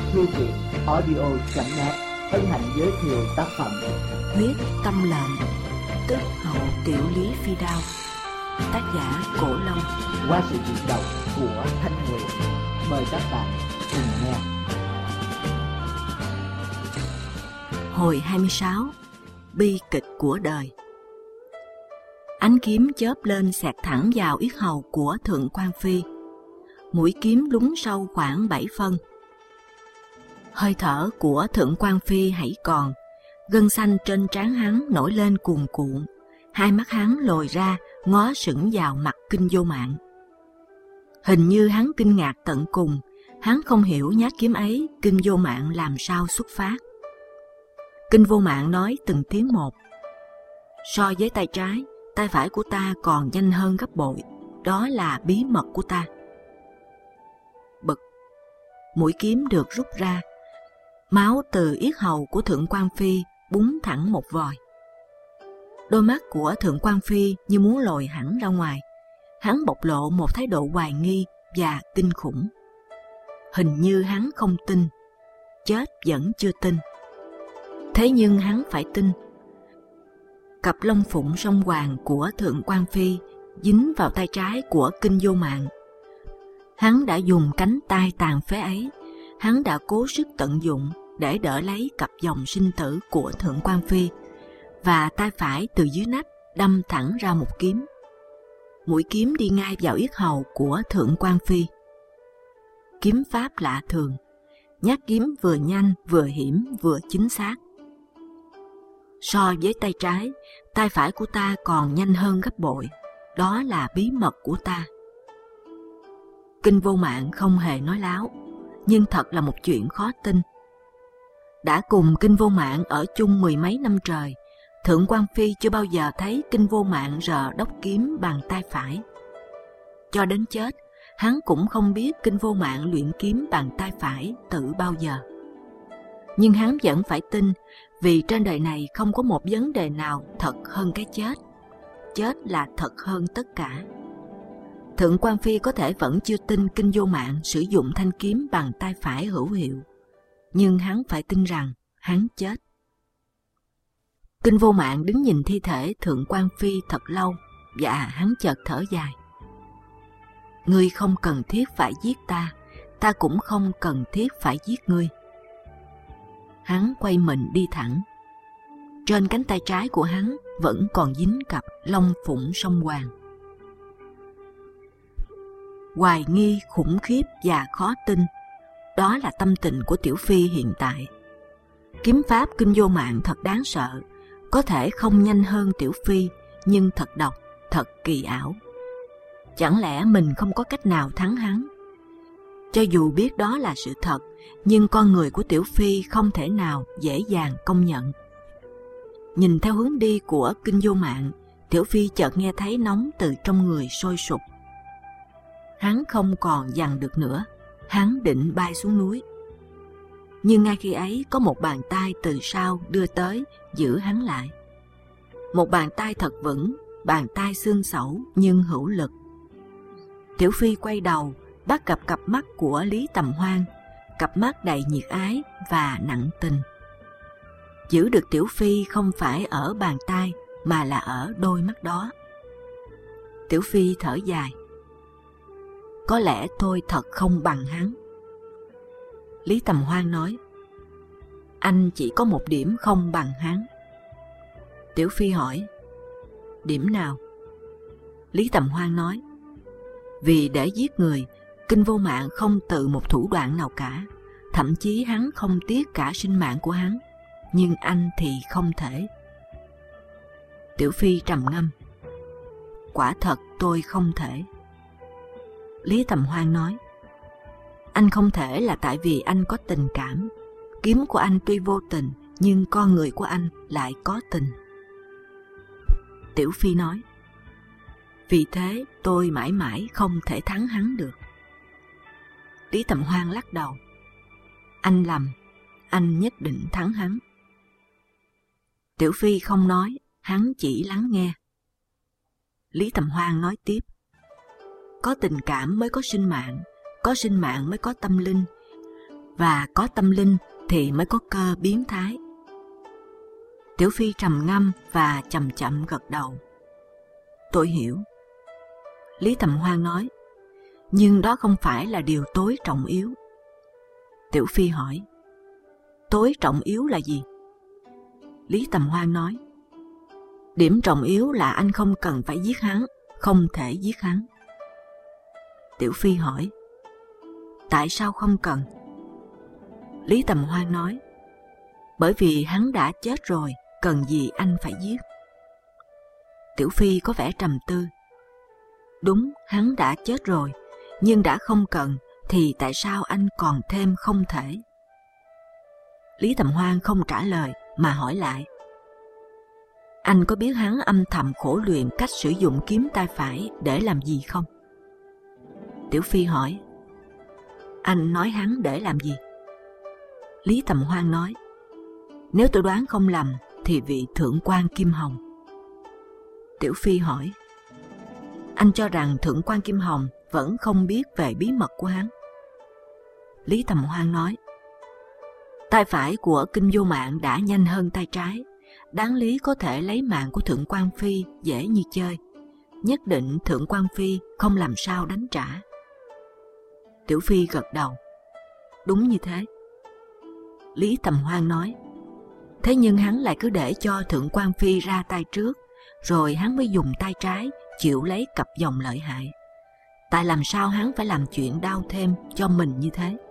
Thư viện audio.net hân hạnh giới thiệu tác phẩm Huyết Tâm Lệnh, tức Hậu Tiểu Lý Phi Đao, tác giả Cổ Long, qua sự diễn đọc của Thanh Nguyệt. Mời các bạn cùng nghe. Hồi 26. Bi kịch của đời. Ánh kiếm chớp lên xẹt thẳng vào yết hầu của Thượng Quan Phi. Mũi kiếm lún sâu khoảng 7 phân. Hơi thở của Thượng Quan Phi hãy còn, gân xanh trên trán hắn nổi lên cuồn cuộn, hai mắt hắn lồi ra ngó sững vào mặt Kinh Vô Mạng. Hình như hắn kinh ngạc tận cùng, hắn không hiểu nhát kiếm ấy Kinh Vô Mạng làm sao xuất phát. Kinh Vô Mạng nói từng tiếng một: so với tay trái, tay phải của ta còn nhanh hơn gấp bội, đó là bí mật của ta. Bực, mũi kiếm được rút ra, máu từ yết hầu của Thượng Quan Phi búng thẳng một vòi. Đôi mắt của Thượng Quan Phi như muốn lồi hẳn ra ngoài, hắn bộc lộ một thái độ hoài nghi và kinh khủng. Hình như hắn không tin, chết vẫn chưa tin. Thế nhưng hắn phải tin. Cặp lông phụng song hoàng của Thượng Quan Phi dính vào tay trái của Kinh Vô Mạng. Hắn đã dùng cánh tay tàn phế ấy, hắn đã cố sức tận dụng để đỡ lấy cặp dòng sinh tử của Thượng Quan Phi, và tay phải từ dưới nách đâm thẳng ra một kiếm. Mũi kiếm đi ngay vào yết hầu của Thượng Quan Phi. Kiếm pháp lạ thường, nhát kiếm vừa nhanh vừa hiểm vừa chính xác. So với tay trái, tay phải của ta còn nhanh hơn gấp bội, đó là bí mật của ta. Kinh Vô Mạng không hề nói láo, nhưng thật là một chuyện khó tin. Đã cùng Kinh Vô Mạng ở chung mười mấy năm trời, Thượng Quan Phi chưa bao giờ thấy Kinh Vô Mạng rờ đốc kiếm bằng tay phải. Cho đến chết, hắn cũng không biết Kinh Vô Mạng luyện kiếm bằng tay phải từ bao giờ. Nhưng hắn vẫn phải tin, vì trên đời này không có một vấn đề nào thật hơn cái chết. Chết là thật hơn tất cả. Thượng Quan Phi có thể vẫn chưa tin Kinh Vô Mạng sử dụng thanh kiếm bằng tay phải hữu hiệu, nhưng hắn phải tin rằng hắn chết. Kinh Vô Mạng đứng nhìn thi thể Thượng Quan Phi thật lâu, và hắn chợt thở dài. Ngươi không cần thiết phải giết ta, ta cũng không cần thiết phải giết ngươi. Hắn quay mình đi thẳng. Trên cánh tay trái của hắn vẫn còn dính cặp long phụng song hoàng. Hoài nghi, khủng khiếp và khó tin, đó là tâm tình của Tiểu Phi hiện tại. Kiếm pháp Kinh Vô Mạng thật đáng sợ, có thể không nhanh hơn Tiểu Phi, nhưng thật độc, thật kỳ ảo. Chẳng lẽ mình không có cách nào thắng hắn? Cho dù biết đó là sự thật, nhưng con người của Tiểu Phi không thể nào dễ dàng công nhận. Nhìn theo hướng đi của Kinh Vô Mạng, Tiểu Phi chợt nghe thấy nóng từ trong người sôi sục. Hắn không còn dằn được nữa, hắn định bay xuống núi. Nhưng ngay khi ấy có một bàn tay từ sau đưa tới giữ hắn lại. Một bàn tay thật vững, bàn tay xương xẩu nhưng hữu lực. Tiểu Phi quay đầu, bắt gặp cặp mắt của Lý Tầm Hoan, cặp mắt đầy nhiệt ái và nặng tình. Giữ được Tiểu Phi không phải ở bàn tay mà là ở đôi mắt đó. Tiểu Phi thở dài. Có lẽ tôi thật không bằng hắn. Lý Tầm Hoan nói, anh chỉ có một điểm không bằng hắn. Tiểu Phi hỏi, điểm nào? Lý Tầm Hoan nói, vì để giết người, Kinh Vô Mạng không tự một thủ đoạn nào cả, thậm chí hắn không tiếc cả sinh mạng của hắn, nhưng anh thì không thể. Tiểu Phi trầm ngâm, quả thật tôi không thể. Lý Tầm Hoan nói, anh không thể là tại vì anh có tình cảm. Kiếm của anh tuy vô tình, nhưng con người của anh lại có tình. Tiểu Phi nói, vì thế tôi mãi mãi không thể thắng hắn được. Lý Tầm Hoan lắc đầu, anh lầm, anh nhất định thắng hắn. Tiểu Phi không nói, hắn chỉ lắng nghe. Lý Tầm Hoan nói tiếp, có tình cảm mới có sinh mạng mới có tâm linh, và có tâm linh thì mới có cơ biến thái. Tiểu Phi trầm ngâm và chậm chậm gật đầu. Tôi hiểu. Lý Tầm Hoan nói, nhưng đó không phải là điều tối trọng yếu. Tiểu Phi hỏi, tối trọng yếu là gì? Lý Tầm Hoan nói, điểm trọng yếu là anh không cần phải giết hắn, không thể giết hắn. Tiểu Phi hỏi, tại sao không cần? Lý Tầm Hoan nói, bởi vì hắn đã chết rồi, cần gì anh phải giết? Tiểu Phi có vẻ trầm tư. Đúng, hắn đã chết rồi, nhưng đã không cần thì tại sao anh còn thêm không thể? Lý Tầm Hoan không trả lời mà hỏi lại, anh có biết hắn âm thầm khổ luyện cách sử dụng kiếm tay phải để làm gì không? Tiểu Phi hỏi, anh nói hắn để làm gì? Lý Tầm Hoan nói, nếu tôi đoán không lầm thì vị thượng quan Kim Hồng. Tiểu Phi hỏi, anh cho rằng thượng quan Kim Hồng vẫn không biết về bí mật của hắn? Lý Tầm Hoan nói, tay phải của Kinh Vô Mạng đã nhanh hơn tay trái, đáng lý có thể lấy mạng của thượng quan Phi dễ như chơi. Nhất định thượng quan Phi không làm sao đánh trả. Tiểu Phi gật đầu, đúng như thế. Lý Tầm Hoan nói, thế nhưng hắn lại cứ để cho thượng quan Phi ra tay trước, rồi hắn mới dùng tay trái chịu lấy cặp vòng lợi hại. Tại làm sao hắn phải làm chuyện đau thêm cho mình như thế?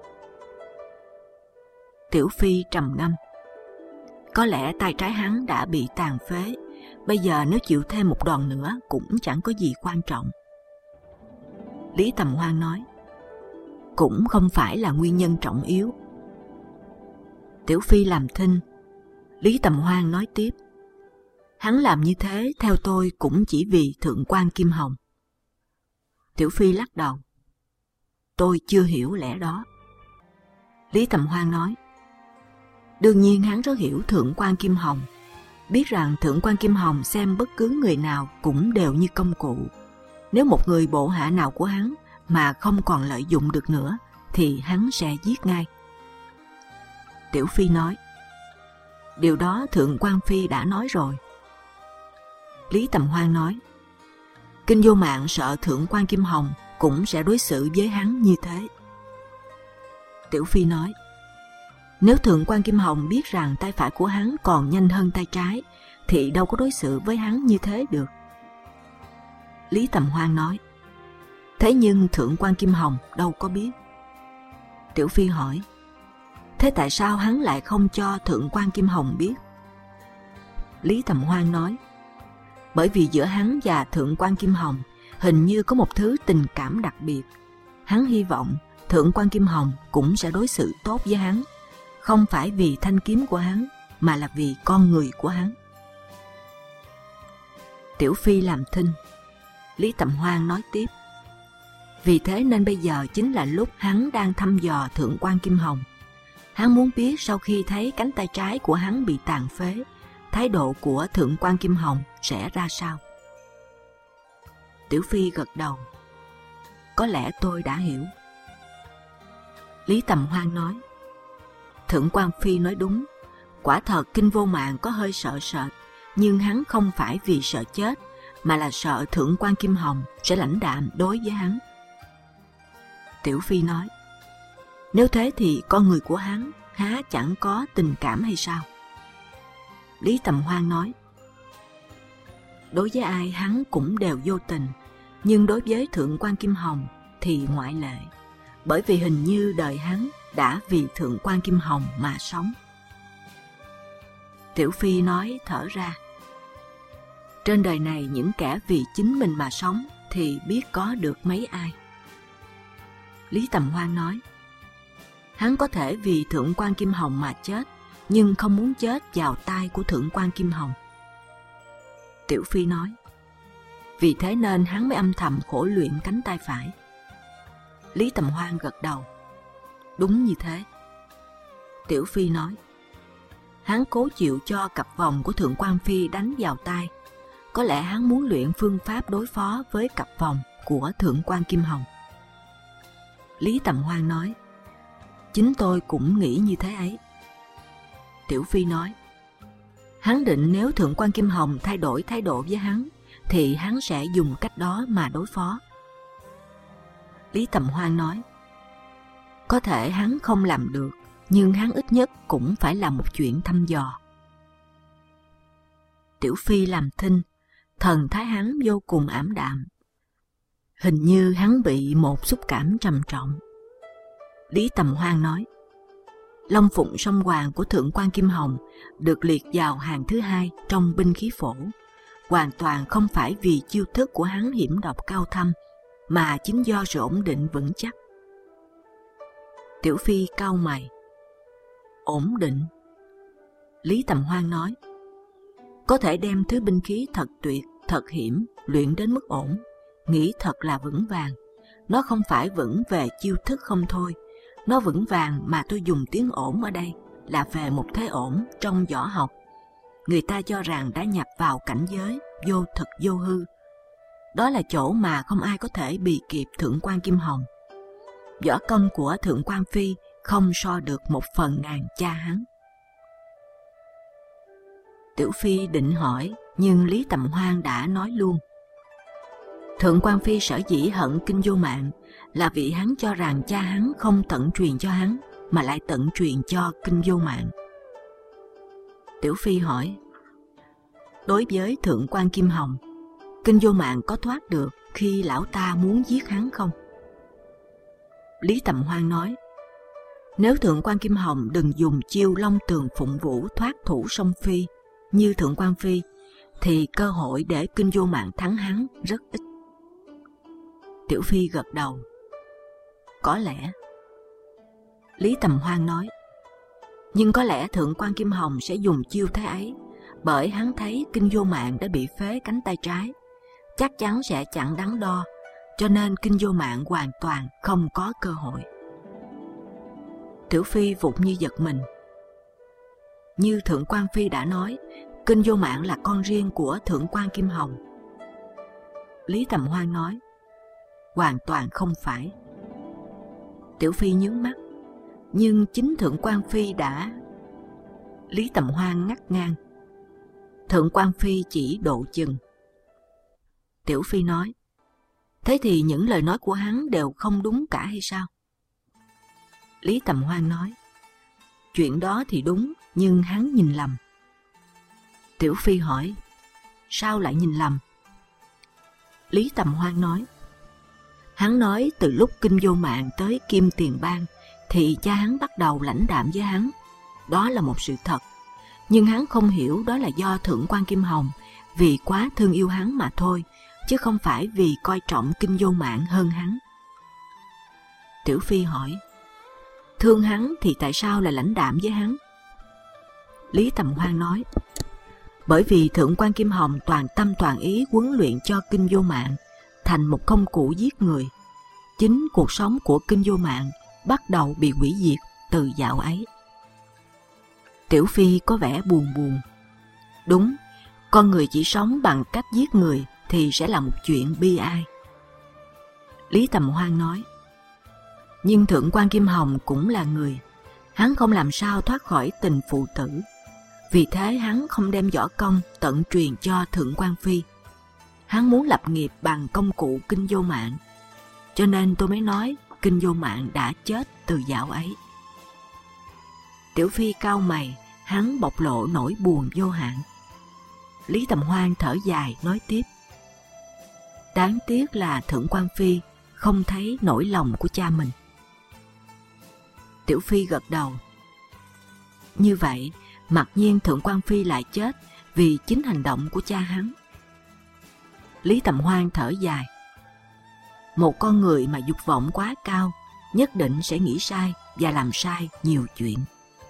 Tiểu Phi trầm ngâm. Có lẽ tay trái hắn đã bị tàn phế, bây giờ nếu chịu thêm một đòn nữa cũng chẳng có gì quan trọng. Lý Tầm Hoan nói, cũng không phải là nguyên nhân trọng yếu. Tiểu Phi làm thinh. Lý Tầm Hoan nói tiếp, hắn làm như thế theo tôi cũng chỉ vì thượng quan Kim Hồng. Tiểu Phi lắc đầu, tôi chưa hiểu lẽ đó. Lý Tầm Hoan nói, đương nhiên hắn rất hiểu thượng quan Kim Hồng, biết rằng thượng quan Kim Hồng xem bất cứ người nào cũng đều như công cụ. Nếu một người bộ hạ nào của hắn mà không còn lợi dụng được nữa thì hắn sẽ giết ngay. Tiểu Phi nói, điều đó thượng quan Phi đã nói rồi. Lý Tầm Hoan nói, Kinh Vô Mạng sợ thượng quan Kim Hồng cũng sẽ đối xử với hắn như thế. Tiểu Phi nói, nếu thượng quan Kim Hồng biết rằng tay phải của hắn còn nhanh hơn tay trái thì đâu có đối xử với hắn như thế được. Lý Tầm Hoan nói, thế nhưng thượng quan Kim Hồng đâu có biết. Tiểu Phi hỏi, thế tại sao hắn lại không cho thượng quan Kim Hồng biết? Lý Tầm Hoan nói, bởi vì giữa hắn và thượng quan Kim Hồng hình như có một thứ tình cảm đặc biệt. Hắn hy vọng thượng quan Kim Hồng cũng sẽ đối xử tốt với hắn, không phải vì thanh kiếm của hắn mà là vì con người của hắn. Tiểu Phi làm thinh. Lý Tầm Hoan nói tiếp, vì thế nên bây giờ chính là lúc hắn đang thăm dò thượng quan Kim Hồng. Hắn muốn biết sau khi thấy cánh tay trái của hắn bị tàn phế, thái độ của thượng quan Kim Hồng sẽ ra sao. Tiểu Phi gật đầu, có lẽ tôi đã hiểu. Lý Tầm Hoan nói, thượng quan Phi nói đúng, quả thật Kinh Vô Mạng có hơi sợ sệt, nhưng hắn không phải vì sợ chết mà là sợ thượng quan Kim Hồng sẽ lãnh đạm đối với hắn. Tiểu Phi nói, nếu thế thì con người của hắn há chẳng có tình cảm hay sao? Lý Tầm Hoan nói, đối với ai hắn cũng đều vô tình, nhưng đối với thượng quan Kim Hồng thì ngoại lệ, bởi vì hình như đời hắn đã vì thượng quan Kim Hồng mà sống. Tiểu Phi nói thở ra, trên đời này những kẻ vì chính mình mà sống thì biết có được mấy ai. Lý Tầm Hoan nói, hắn có thể vì thượng quan Kim Hồng mà chết, nhưng không muốn chết vào tay của thượng quan Kim Hồng. Tiểu Phi nói, vì thế nên hắn mới âm thầm khổ luyện cánh tay phải. Lý Tầm Hoan gật đầu, đúng như thế. Tiểu Phi nói, hắn cố chịu cho cặp vòng của thượng quan Phi đánh vào tay, có lẽ hắn muốn luyện phương pháp đối phó với cặp vòng của thượng quan Kim Hồng. Lý Tầm Hoan nói, Chính tôi cũng nghĩ như thế ấy. Tiểu Phi nói, hắn định nếu Thượng quan Kim Hồng thay đổi thái độ với hắn, thì hắn sẽ dùng cách đó mà đối phó. Lý Tầm Hoan nói, có thể hắn không làm được, nhưng hắn ít nhất cũng phải làm một chuyện thăm dò. Tiểu Phi làm thinh, thần thái hắn vô cùng ảm đạm. Hình như hắn bị một xúc cảm trầm trọng. Lý Tầm Hoan nói, Long Phụng Song Hoàng của Thượng quan Kim Hồng được liệt vào hàng thứ hai trong binh khí phổ, hoàn toàn không phải vì chiêu thức của hắn hiểm độc cao thâm, mà chính do sự ổn định vững chắc. Tiểu Phi cau mày. Ổn định? Lý Tầm Hoan nói, có thể đem thứ binh khí thật tuyệt, thật hiểm luyện đến mức ổn, nghĩ thật là vững vàng. Nó không phải vững về chiêu thức không thôi, nó vững vàng mà tôi dùng tiếng ổn ở đây là về một thế ổn trong võ học. Người ta cho rằng đã nhập vào cảnh giới vô thực vô hư. Đó là chỗ mà không ai có thể bì kịp Thượng quan Kim Hồng. Võ công của Thượng quan Phi không so được 1/1000 cha hắn. Tiểu Phi định hỏi, nhưng Lý Tầm Hoan đã nói luôn. Thượng quan Phi sở dĩ hận Kinh Vô Mạng là vì hắn cho rằng cha hắn không tận truyền cho hắn, mà lại tận truyền cho Kinh Vô Mạng. Tiểu Phi hỏi, đối với Thượng quan Kim Hồng, Kinh Vô Mạng có thoát được khi lão ta muốn giết hắn không? Lý Tầm Hoan nói, nếu Thượng quan Kim Hồng đừng dùng chiêu Long Tường Phụng Vũ thoát thủ song phi như Thượng quan Phi, thì cơ hội để Kinh Vô Mạng thắng hắn rất ít. Tiểu Phi gật đầu. Có lẽ. Lý Tầm Hoan nói, nhưng có lẽ Thượng quan Kim Hồng sẽ dùng chiêu thế ấy, bởi hắn thấy Kinh Vô Mạng đã bị phế cánh tay trái, chắc chắn sẽ chẳng đắn đo, cho nên Kinh Vô Mạng hoàn toàn không có cơ hội. Tiểu Phi vụt như giật mình. Như Thượng quan Phi đã nói, Kinh Vô Mạng là con riêng của Thượng quan Kim Hồng. Lý Tầm Hoan nói, hoàn toàn không phải. Tiểu Phi nhướng mắt, nhưng chính Thượng quan Phi đã... Lý Tầm Hoan ngắt ngang, Thượng quan Phi chỉ độ chừng. Tiểu Phi nói, thế thì những lời nói của hắn đều không đúng cả hay sao? Lý Tầm Hoan nói, chuyện đó thì đúng, nhưng hắn nhìn lầm. Tiểu Phi hỏi, sao lại nhìn lầm? Lý Tầm Hoan nói, hắn nói từ lúc Kinh Vô Mạng tới Kim Tiền Bang thì cha hắn bắt đầu lãnh đạm với hắn. Đó là một sự thật, nhưng hắn không hiểu đó là do Thượng quan Kim Hồng vì quá thương yêu hắn mà thôi, chứ không phải vì coi trọng Kinh Vô Mạng hơn hắn. Tiểu Phi hỏi, thương hắn thì tại sao lại lãnh đạm với hắn? Lý Tầm Hoan nói, bởi vì Thượng quan Kim Hồng toàn tâm toàn ý huấn luyện cho Kinh Vô Mạng thành một công cụ giết người. Chính cuộc sống của Kinh Vô Mạng bắt đầu bị hủy diệt từ dạo ấy. Tiểu Phi có vẻ buồn buồn. Đúng, con người chỉ sống bằng cách giết người thì sẽ là một chuyện bi ai. Lý Tầm Hoan nói, nhưng Thượng quan Kim Hồng cũng là người, hắn không làm sao thoát khỏi tình phụ tử. Vì thế hắn không đem võ công tận truyền cho Thượng quan Phi. Hắn muốn lập nghiệp bằng công cụ Kinh Vô Mạng, cho nên tôi mới nói Kinh Vô Mạng đã chết từ dạo ấy. Tiểu Phi cau mày, hắn bộc lộ nỗi buồn vô hạn. Lý Tầm Hoan thở dài nói tiếp, đáng tiếc là Thượng quan Phi không thấy nỗi lòng của cha mình. Tiểu Phi gật đầu. Như vậy, mặc nhiên Thượng quan Phi lại chết vì chính hành động của cha hắn. Lý Tầm Hoan thở dài. Một con người mà dục vọng quá cao nhất định sẽ nghĩ sai và làm sai nhiều chuyện.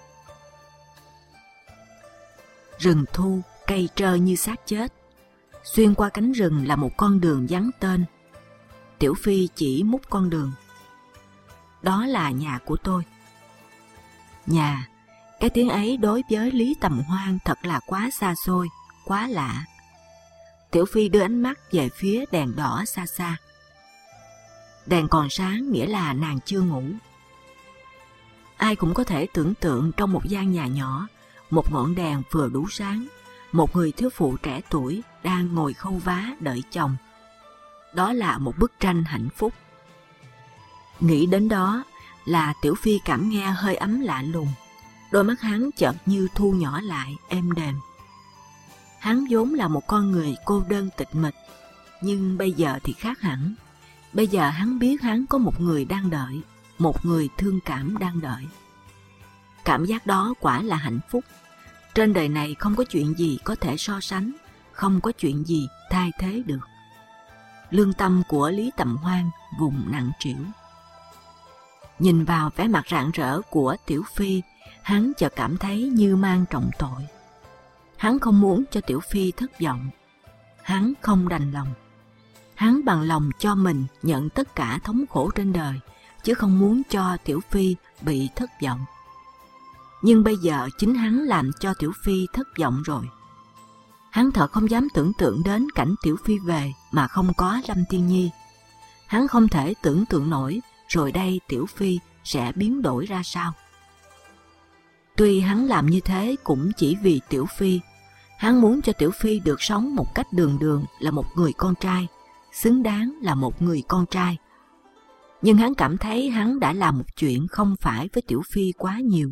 Rừng thu, cây trơ như xác chết. Xuyên qua cánh rừng là một con đường vắng tên. Tiểu Phi chỉ mút con đường. Đó là nhà của tôi. Nhà, cái tiếng ấy đối với Lý Tầm Hoan thật là quá xa xôi, quá lạ. Tiểu Phi đưa ánh mắt về phía đèn đỏ xa xa. Đèn còn sáng nghĩa là nàng chưa ngủ. Ai cũng có thể tưởng tượng trong một gian nhà nhỏ, một ngọn đèn vừa đủ sáng, một người thiếu phụ trẻ tuổi đang ngồi khâu vá đợi chồng. Đó là một bức tranh hạnh phúc. Nghĩ đến đó là Tiểu Phi cảm nghe hơi ấm lạ lùng. Đôi mắt hắn chợt như thu nhỏ lại, êm đềm. Hắn vốn là một con người cô đơn tịch mịch, nhưng bây giờ thì khác hẳn. Bây giờ hắn biết hắn có một người đang đợi, một người thương cảm đang đợi. Cảm giác đó quả là hạnh phúc. Trên đời này không có chuyện gì có thể so sánh, không có chuyện gì thay thế được. Lương tâm của Lý Tầm Hoan vùng nặng trĩu. Nhìn vào vẻ mặt rạng rỡ của Tiểu Phi, hắn chợt cảm thấy như mang trọng tội. Hắn không muốn cho Tiểu Phi thất vọng. Hắn không đành lòng. Hắn bằng lòng cho mình nhận tất cả thống khổ trên đời, chứ không muốn cho Tiểu Phi bị thất vọng. Nhưng bây giờ chính hắn làm cho Tiểu Phi thất vọng rồi. Hắn thật không dám tưởng tượng đến cảnh Tiểu Phi về mà không có Lâm Tiên Nhi. Hắn không thể tưởng tượng nổi rồi đây Tiểu Phi sẽ biến đổi ra sao. Tuy hắn làm như thế cũng chỉ vì Tiểu Phi. Hắn muốn cho Tiểu Phi được sống một cách đường đường là một người con trai, xứng đáng là một người con trai. Nhưng hắn cảm thấy hắn đã làm một chuyện không phải với Tiểu Phi quá nhiều.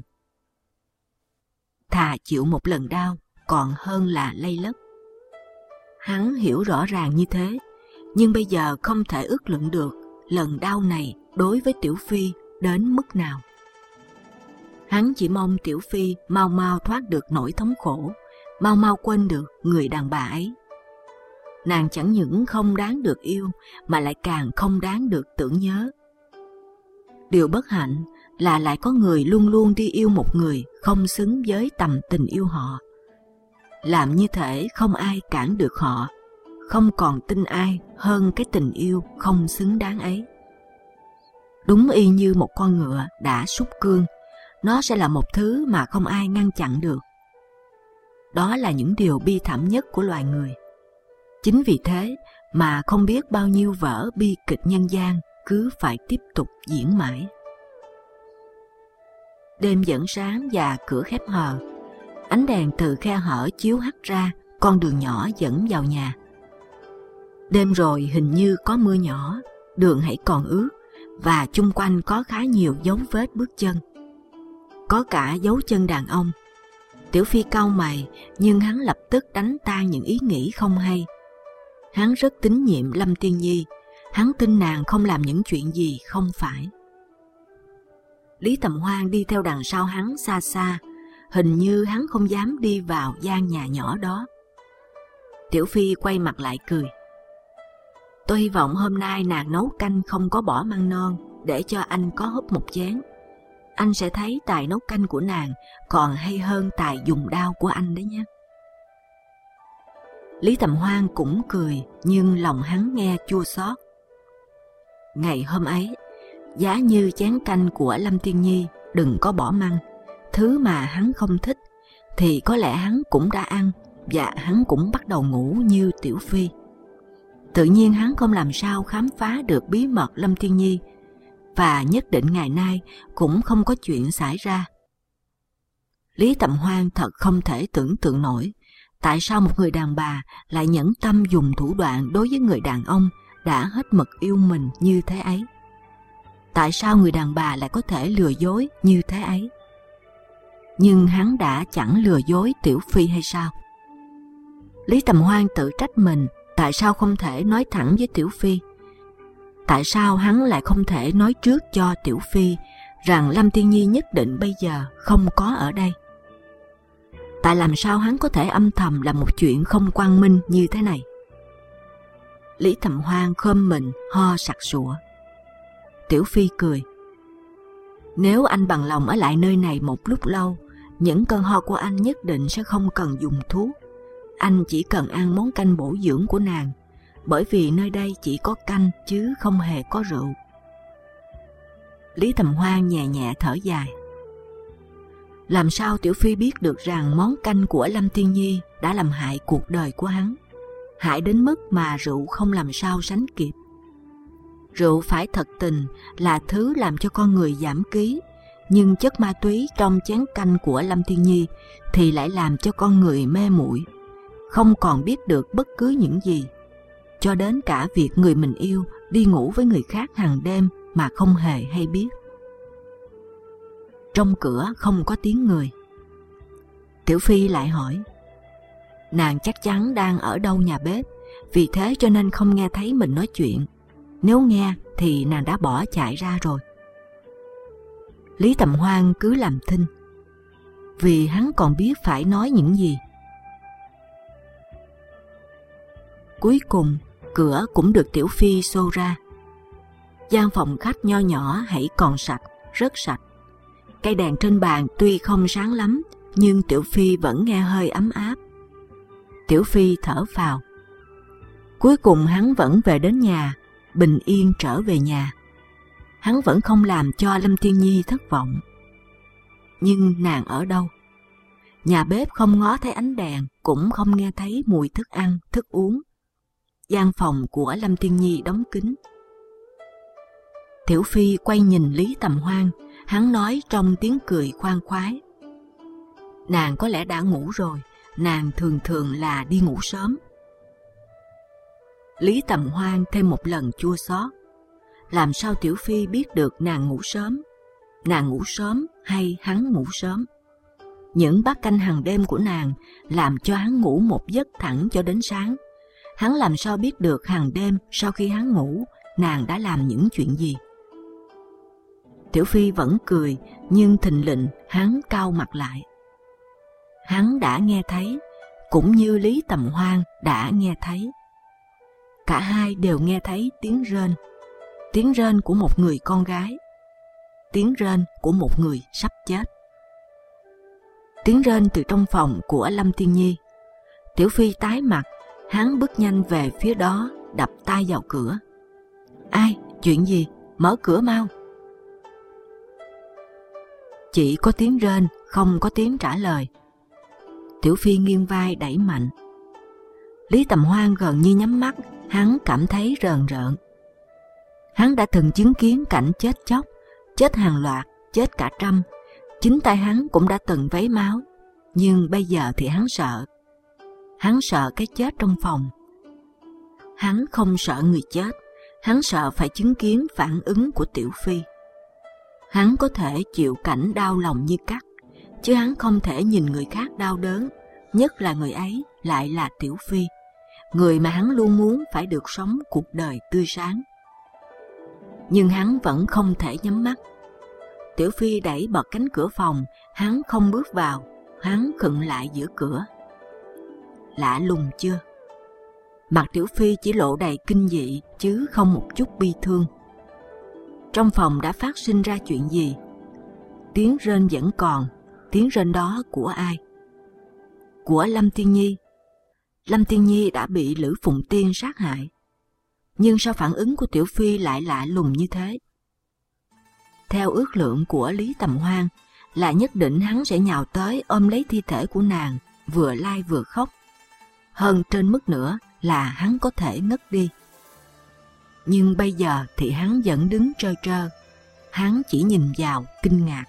Thà chịu một lần đau còn hơn là lây lất. Hắn hiểu rõ ràng như thế, nhưng bây giờ không thể ước lượng được lần đau này đối với Tiểu Phi đến mức nào. Hắn chỉ mong Tiểu Phi mau mau thoát được nỗi thống khổ, mau mau quên được người đàn bà ấy. Nàng chẳng những không đáng được yêu mà lại càng không đáng được tưởng nhớ. Điều bất hạnh là lại có người luôn luôn đi yêu một người không xứng với tầm tình yêu họ. Làm như thể không ai cản được họ, không còn tin ai hơn cái tình yêu không xứng đáng ấy. Đúng y như một con ngựa đã sút cương, nó sẽ là một thứ mà không ai ngăn chặn được. Đó là những điều bi thảm nhất của loài người. Chính vì thế mà không biết bao nhiêu vở bi kịch nhân gian cứ phải tiếp tục diễn mãi. Đêm vẫn sáng và cửa khép hờ. Ánh đèn từ khe hở chiếu hắt ra con đường nhỏ dẫn vào nhà. Đêm rồi hình như có mưa nhỏ, đường hãy còn ướt và chung quanh có khá nhiều dấu vết bước chân. Có cả dấu chân đàn ông. Tiểu Phi cau mày, nhưng hắn lập tức đánh tan những ý nghĩ không hay. Hắn rất tín nhiệm Lâm Tiên Nhi, hắn tin nàng không làm những chuyện gì không phải. Lý Tầm Hoan đi theo đằng sau hắn xa xa, hình như hắn không dám đi vào gian nhà nhỏ đó. Tiểu Phi quay mặt lại cười. Tôi hy vọng hôm nay nàng nấu canh không có bỏ măng non, để cho anh có húp một chén. Anh sẽ thấy tài nấu canh của nàng còn hay hơn tài dùng dao của anh đấy nhé. Lý Tầm Hoan cũng cười, nhưng lòng hắn nghe chua xót. Ngày hôm ấy, giá như chén canh của Lâm Tiên Nhi đừng có bỏ măng, thứ mà hắn không thích, thì có lẽ hắn cũng đã ăn và hắn cũng bắt đầu ngủ như Tiểu Phi. Tự nhiên hắn không làm sao khám phá được bí mật Lâm Tiên Nhi, và nhất định ngày nay cũng không có chuyện xảy ra. Lý Tầm Hoan thật không thể tưởng tượng nổi tại sao một người đàn bà lại nhẫn tâm dùng thủ đoạn đối với người đàn ông đã hết mực yêu mình như thế ấy. Tại sao người đàn bà lại có thể lừa dối như thế ấy? Nhưng hắn đã chẳng lừa dối Tiểu Phi hay sao? Lý Tầm Hoan tự trách mình tại sao không thể nói thẳng với Tiểu Phi. Tại sao hắn lại không thể nói trước cho Tiểu Phi rằng Lâm Tiên Nhi nhất định bây giờ không có ở đây? Tại làm sao hắn có thể âm thầm làm một chuyện không quang minh như thế này? Lý Tầm Hoan khom mình ho sặc sụa. Tiểu Phi cười. Nếu anh bằng lòng ở lại nơi này một lúc lâu, những cơn ho của anh nhất định sẽ không cần dùng thuốc. Anh chỉ cần ăn món canh bổ dưỡng của nàng, bởi vì nơi đây chỉ có canh chứ không hề có rượu. Lý Tầm Hoan nhẹ nhẹ thở dài. Làm sao Tiểu Phi biết được rằng món canh của Lâm Tiên Nhi đã làm hại cuộc đời của hắn, hại đến mức mà rượu không làm sao sánh kịp. Rượu phải thật tình là thứ làm cho con người giảm ký, nhưng chất ma túy trong chén canh của Lâm Thiên Nhi thì lại làm cho con người mê muội, không còn biết được bất cứ những gì, cho đến cả việc người mình yêu đi ngủ với người khác hàng đêm mà không hề hay biết. Trong cửa không có tiếng người. Tiểu Phi lại hỏi, nàng chắc chắn đang ở đâu nhà bếp, vì thế cho nên không nghe thấy mình nói chuyện. Nếu nghe thì nàng đã bỏ chạy ra rồi. Lý Tầm Hoan cứ làm thinh, vì hắn còn biết phải nói những gì. Cuối cùng cửa cũng được Tiểu Phi xô ra. Gian phòng khách nho nhỏ hãy còn sạch, rất sạch. Cây đèn trên bàn tuy không sáng lắm, nhưng Tiểu Phi vẫn nghe hơi ấm áp. Tiểu Phi thở phào. Cuối cùng hắn vẫn về đến nhà, bình yên trở về nhà. Hắn vẫn không làm cho Lâm Thiên Nhi thất vọng. Nhưng nàng ở đâu? Nhà bếp không ngó thấy ánh đèn, cũng không nghe thấy mùi thức ăn, thức uống. Gian phòng của Lâm Thiên Nhi đóng kín. Tiểu Phi quay nhìn Lý Tầm Hoan, hắn nói trong tiếng cười khoan khoái, nàng có lẽ đã ngủ rồi, nàng thường thường là đi ngủ sớm. Lý Tầm Hoan thêm một lần chua xót. Làm sao Tiểu Phi biết được nàng ngủ sớm? Nàng ngủ sớm hay hắn ngủ sớm? Những bát canh hàng đêm của nàng làm cho hắn ngủ một giấc thẳng cho đến sáng. Hắn làm sao biết được hàng đêm sau khi hắn ngủ, nàng đã làm những chuyện gì? Tiểu Phi vẫn cười, nhưng thình lình hắn cau mặt lại. Hắn đã nghe thấy, cũng như Lý Tầm Hoan đã nghe thấy. Cả hai đều nghe thấy tiếng rên của một người con gái, tiếng rên của một người sắp chết. Tiếng rên từ trong phòng của Lâm Thiên Nhi. Tiểu Phi tái mặt, hắn bước nhanh về phía đó, đập tay vào cửa. Ai? Chuyện gì? Mở cửa mau! Chỉ có tiếng rên, không có tiếng trả lời. Tiểu Phi nghiêng vai đẩy mạnh. Lý Tầm Hoan gần như nhắm mắt, hắn cảm thấy rờn rợn. Hắn đã từng chứng kiến cảnh chết chóc, chết hàng loạt, chết cả trăm. Chính tay hắn cũng đã từng vấy máu, nhưng bây giờ thì hắn sợ. Hắn sợ cái chết trong phòng. Hắn không sợ người chết, hắn sợ phải chứng kiến phản ứng của Tiểu Phi. Hắn có thể chịu cảnh đau lòng như cắt, chứ hắn không thể nhìn người khác đau đớn, nhất là người ấy lại là Tiểu Phi, người mà hắn luôn muốn phải được sống cuộc đời tươi sáng. Nhưng hắn vẫn không thể nhắm mắt. Tiểu Phi đẩy bật cánh cửa phòng, hắn không bước vào, hắn khựng lại giữa cửa. Lạ lùng chưa? Mặt Tiểu Phi chỉ lộ đầy kinh dị, chứ không một chút bi thương. Trong phòng đã phát sinh ra chuyện gì? Tiếng rên vẫn còn, tiếng rên đó của ai? Của Lâm Thiên Nhi. Lâm Thiên Nhi đã bị Lữ Phụng Tiên sát hại. Nhưng sao phản ứng của Tiểu Phi lại lạ lùng như thế? Theo ước lượng của Lý Tầm Hoan là nhất định hắn sẽ nhào tới ôm lấy thi thể của nàng, vừa lai vừa khóc. Hơn trên mức nữa là hắn có thể ngất đi. Nhưng bây giờ thì hắn vẫn đứng trơ trơ. Hắn chỉ nhìn vào kinh ngạc.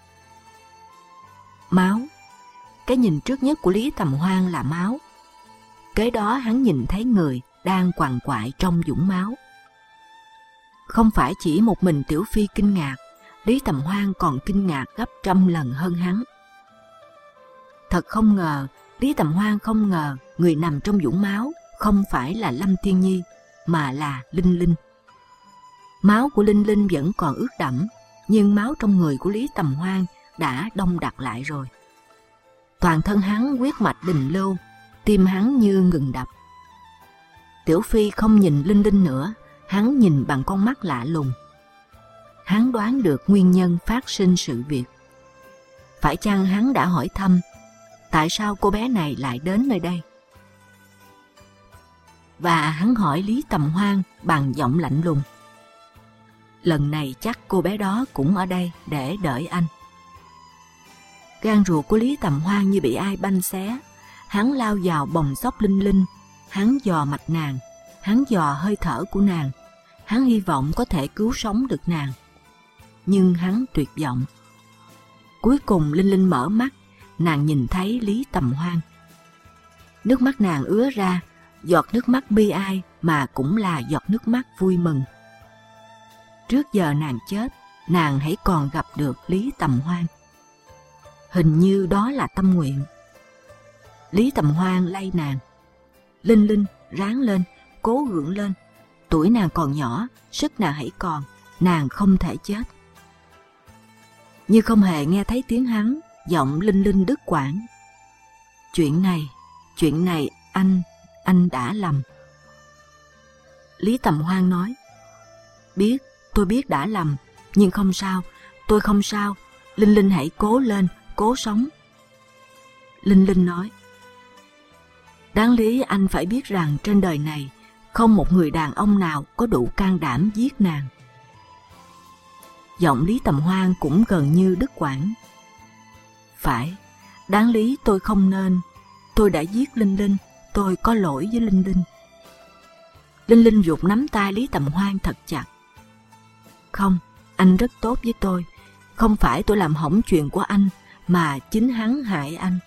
Máu. Cái nhìn trước nhất của Lý Tầm Hoan là máu. Kế đó hắn nhìn thấy người đang quằn quại trong vũng máu. Không phải chỉ một mình Tiểu Phi kinh ngạc, Lý Tầm Hoan còn kinh ngạc gấp trăm lần hơn hắn. Thật không ngờ, Lý Tầm Hoan không ngờ người nằm trong vũng máu không phải là Lâm Thiên Nhi, mà là Linh Linh. Máu của Linh Linh vẫn còn ướt đẫm, nhưng máu trong người của Lý Tầm Hoan đã đông đặc lại rồi. Toàn thân hắn huyết mạch đình lưu, tim hắn như ngừng đập. Tiểu Phi không nhìn Linh Linh nữa, hắn nhìn bằng con mắt lạ lùng. Hắn đoán được nguyên nhân phát sinh sự việc. Phải chăng hắn đã hỏi thăm tại sao cô bé này lại đến nơi đây? Và hắn hỏi Lý Tầm Hoan bằng giọng lạnh lùng. Lần này chắc cô bé đó cũng ở đây để đợi anh. Gan ruột của Lý Tầm Hoan như bị ai banh xé. Hắn lao vào bồng xóc Linh Linh. Hắn dò mạch nàng, hắn dò hơi thở của nàng. Hắn hy vọng có thể cứu sống được nàng. Nhưng hắn tuyệt vọng. Cuối cùng Linh Linh mở mắt, nàng nhìn thấy Lý Tầm Hoan. Nước mắt nàng ứa ra, giọt nước mắt bi ai mà cũng là giọt nước mắt vui mừng. Trước giờ nàng chết, nàng hãy còn gặp được Lý Tầm Hoan. Hình như đó là tâm nguyện. Lý Tầm Hoan lay nàng. Linh Linh, ráng lên, cố gượng lên. Tuổi nàng còn nhỏ, sức nàng hãy còn, nàng không thể chết. Như không hề nghe thấy tiếng hắn, giọng Linh Linh đứt quãng. Chuyện này anh đã lầm. Lý Tầm Hoan nói, tôi biết đã lầm, nhưng không sao, tôi không sao. Linh Linh hãy cố lên, cố sống. Linh Linh nói, đáng lý anh phải biết rằng trên đời này không một người đàn ông nào có đủ can đảm giết nàng. Giọng Lý Tầm Hoan cũng gần như đứt quãng. Phải, đáng lý tôi không nên. Tôi đã giết Linh Linh, tôi có lỗi với Linh Linh. Linh Linh giục nắm tay Lý Tầm Hoan thật chặt. Không, anh rất tốt với tôi. Không phải tôi làm hỏng chuyện của anh, mà chính hắn hại anh.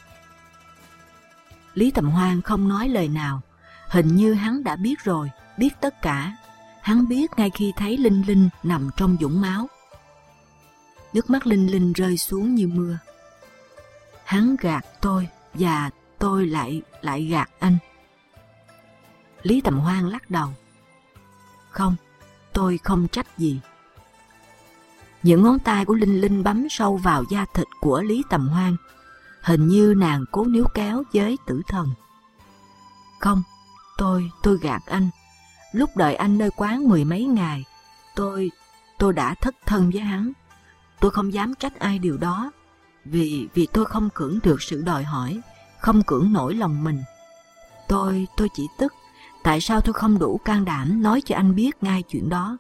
Lý Tầm Hoan không nói lời nào. Hình như hắn đã biết rồi, biết tất cả. Hắn biết ngay khi thấy Linh Linh nằm trong vũng máu. Nước mắt Linh Linh rơi xuống như mưa. Hắn gạt tôi, và tôi lại gạt anh. Lý Tầm Hoan lắc đầu. Không, tôi không trách gì. Những ngón tay của Linh Linh bấm sâu vào da thịt của Lý Tầm Hoan. Hình như nàng cố níu kéo với tử thần. Không, tôi gạt anh. Lúc đợi anh nơi quán 10 mấy ngày, tôi đã thất thân với hắn. Tôi không dám trách ai điều đó, vì tôi không cưỡng được sự đòi hỏi, không cưỡng nổi lòng mình. Tôi chỉ tức, tại sao tôi không đủ can đảm nói cho anh biết ngay chuyện đó.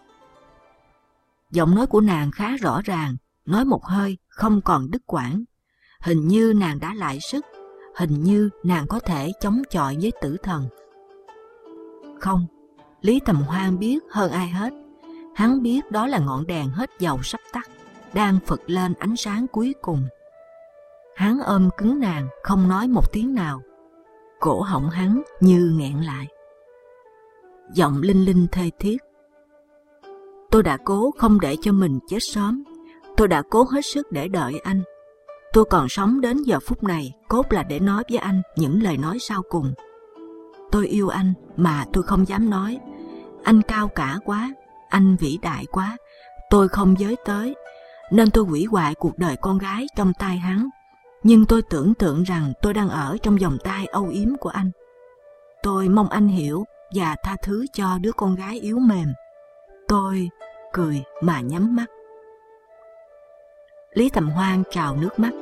Giọng nói của nàng khá rõ ràng, nói một hơi, không còn đứt quãng. Hình như nàng đã lại sức, hình như nàng có thể chống chọi với tử thần. Không, Lý Tầm Hoan biết hơn ai hết. Hắn biết đó là ngọn đèn hết dầu sắp tắt, đang phật lên ánh sáng cuối cùng. Hắn ôm cứng nàng, không nói một tiếng nào. Cổ họng hắn như nghẹn lại. Giọng Linh Linh thê thiết. Tôi đã cố không để cho mình chết sớm. Tôi đã cố hết sức để đợi anh. Tôi còn sống đến giờ phút này cốt là để nói với anh những lời nói sau cùng. Tôi yêu anh mà tôi không dám nói. Anh cao cả quá, anh vĩ đại quá, tôi không giới tới, nên tôi hủy hoại cuộc đời con gái trong tay hắn. Nhưng tôi tưởng tượng rằng tôi đang ở trong vòng tay âu yếm của anh. Tôi mong anh hiểu và tha thứ cho đứa con gái yếu mềm. Tôi cười mà nhắm mắt. Lý Tầm Hoan trào nước mắt.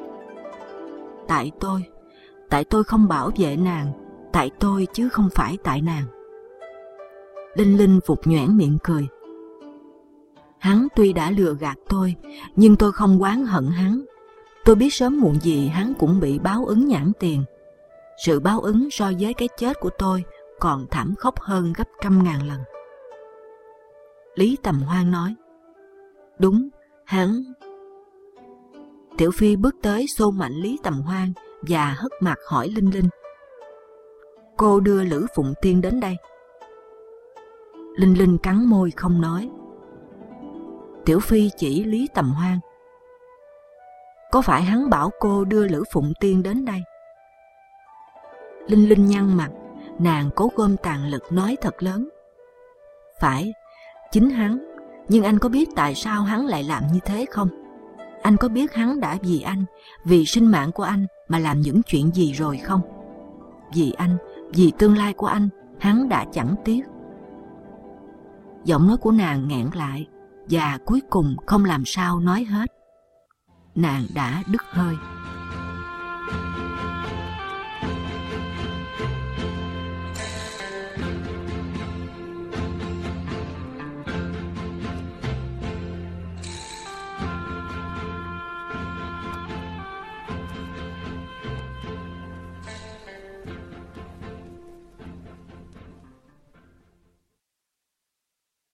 Tại tôi không bảo vệ nàng, tại tôi chứ không phải tại nàng. Linh Linh vụt nhoẻn miệng cười. Hắn tuy đã lừa gạt tôi, nhưng tôi không oán hận hắn. Tôi biết sớm muộn gì hắn cũng bị báo ứng nhãn tiền. Sự báo ứng so với cái chết của tôi còn thảm khốc hơn gấp 100.000 lần. Lý Tầm Hoan nói. Đúng, hắn. Tiểu Phi bước tới xô mạnh Lý Tầm Hoan và hất mặt hỏi Linh Linh. Cô đưa Lữ Phụng Tiên đến đây. Linh Linh cắn môi không nói. Tiểu Phi chỉ Lý Tầm Hoan. Có phải hắn bảo cô đưa Lữ Phụng Tiên đến đây? Linh Linh nhăn mặt, nàng cố gom tàn lực nói thật lớn. Phải, chính hắn. Nhưng anh có biết tại sao hắn lại làm như thế không? Anh có biết hắn đã vì anh, vì sinh mạng của anh mà làm những chuyện gì rồi không? Vì anh, vì tương lai của anh, hắn đã chẳng tiếc. Giọng nói của nàng nghẹn lại và cuối cùng không làm sao nói hết. Nàng đã đứt hơi.